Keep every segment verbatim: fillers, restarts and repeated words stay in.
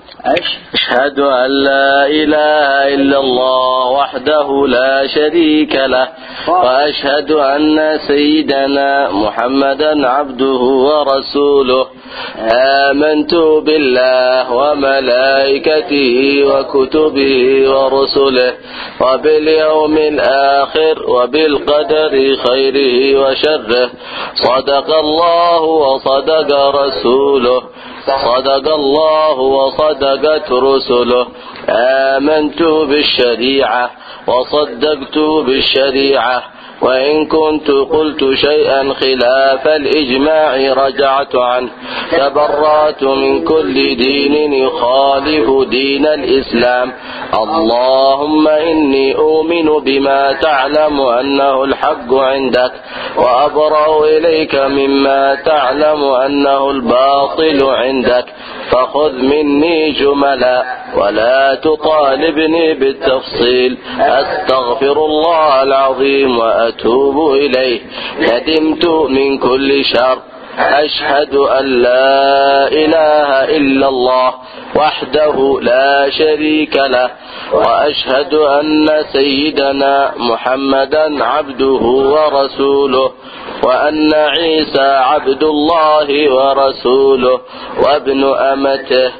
أشهد أن لا إله إلا الله وحده لا شريك له وأشهد أن سيدنا محمدا عبده ورسوله آمنت بالله وملائكته وكتبه ورسله وباليوم الآخر وبالقدر خيره وشره صدق الله وصدق رسوله صدق الله وصدقت رسله آمنت بالشريعة وصدقت بالشريعة وإن كنت قلت شيئا خلاف الإجماع رجعت عنه تبرأت من كل دين يخالف دين الإسلام اللهم إني أؤمن بما تعلم أنه الحق عندك وأبرأ إليك مما تعلم أنه الباطل عندك فخذ مني جملا ولا تطالبني بالتفصيل أستغفر الله العظيم وأتوب إليه ندمت من كل شر أشهد أن لا إله إلا الله وحده لا شريك له وأشهد أن سيدنا محمدا عبده ورسوله وأن عيسى عبد الله ورسوله وابن أمته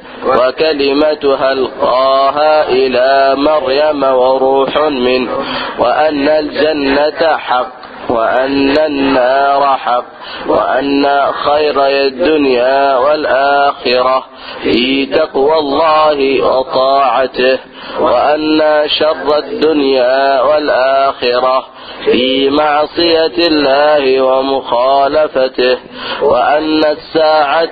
وكلمتها ألقاها إلى مريم وروح منه وأن الجنة حق وأن النار حق وأن خير الدنيا والآخرة في تقوى الله وطاعته وأن شر الدنيا والآخرة في معصية الله ومخالفته وأن الساعة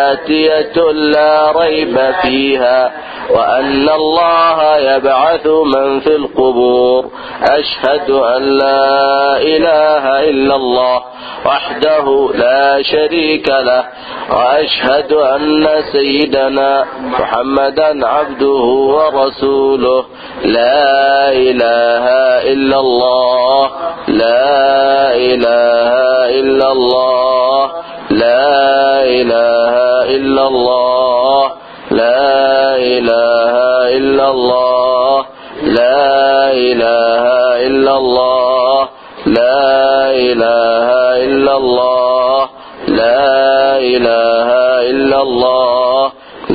آتية لا ريب فيها وأن الله يبعث من في القبور أشهد أن لا إله إلا الله وحده لا شريك له وأشهد أن سيدنا محمدا عبده ورسوله لا إله إلا الله لا إله إلا الله لا إله إلا الله لا إله إلا الله لا إله إلا الله لا إله إلا الله لا إله إلا الله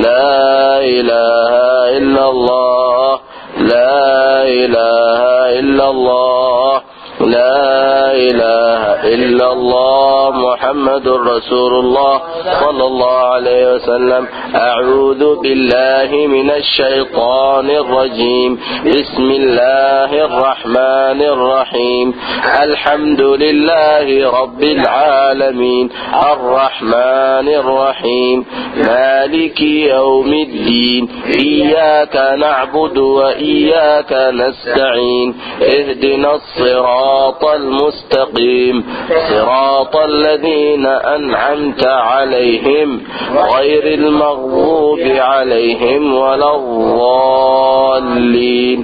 لا إله إلا الله لا إله إلا الله لا إله إلا الله محمد رسول الله صلى الله عليه وسلم أعوذ بالله من الشيطان الرجيم بسم الله الرحمن الرحيم الحمد لله رب العالمين الرحمن الرحيم مالك يوم الدين إياك نعبد وإياك نستعين اهدنا الصراط المستقيم صراط الذين أنعمت عليهم غير المغضوب عليهم ولا الضالين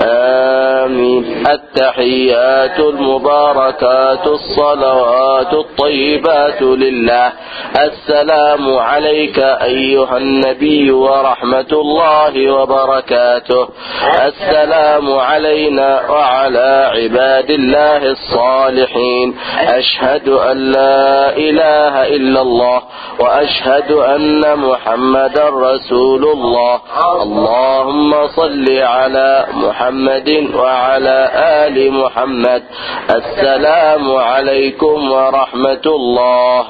آمين التحيات المباركات الصلوات الطيبات لله السلام عليك أيها النبي ورحمة الله وبركاته السلام علينا وعلى عباد الله الصالحين أشهد أن لا إله إلا الله وأشهد أن محمدا رسول الله اللهم صل على محمد وعلى آل محمد السلام عليكم ورحمة الله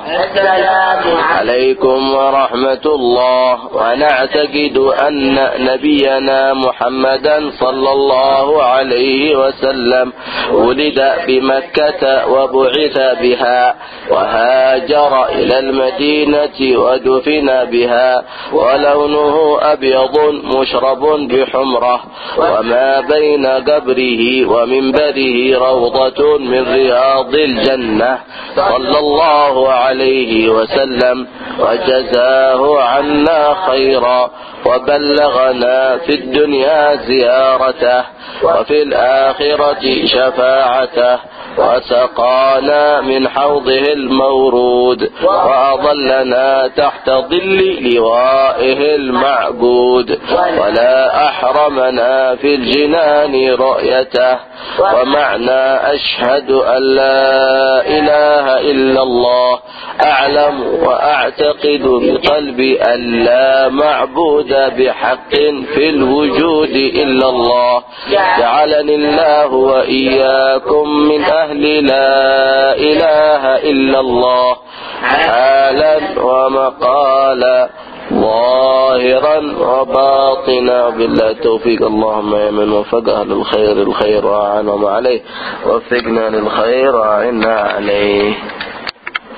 عليكم ورحمة الله ونعتقد أن نبينا محمدا صلى الله عليه وسلم ولد بمكة وبعث بها وهاجر إلى المدينة ودفن بها ولونه أبيض مشرب بحمرة وما بين قبره ومنبره روضة من رياض الجنة صلى الله عليه وسلم وجزاه عنا خيرا وبلغنا في الدنيا زيارته وفي الآخرة شفاعته وسقانا من حوضه المبارك المورود وأظلنا تحت ظل لوائه المعبود ولا أحرمنا في الجنان رؤيته. ومعنى أشهد أن لا إله إلا الله أعلم وأعتقد بقلبي أن لا معبود بحق في الوجود إلا الله. جعلني الله وإياكم من أهل لا إله إلا الله حالا ومقالا ظاهرا وباطنا. بالله التوفيق. اللهم يا من وفق أهل الخير الخير وأعنهم عليه وفقنا للخير وأعنا عليه.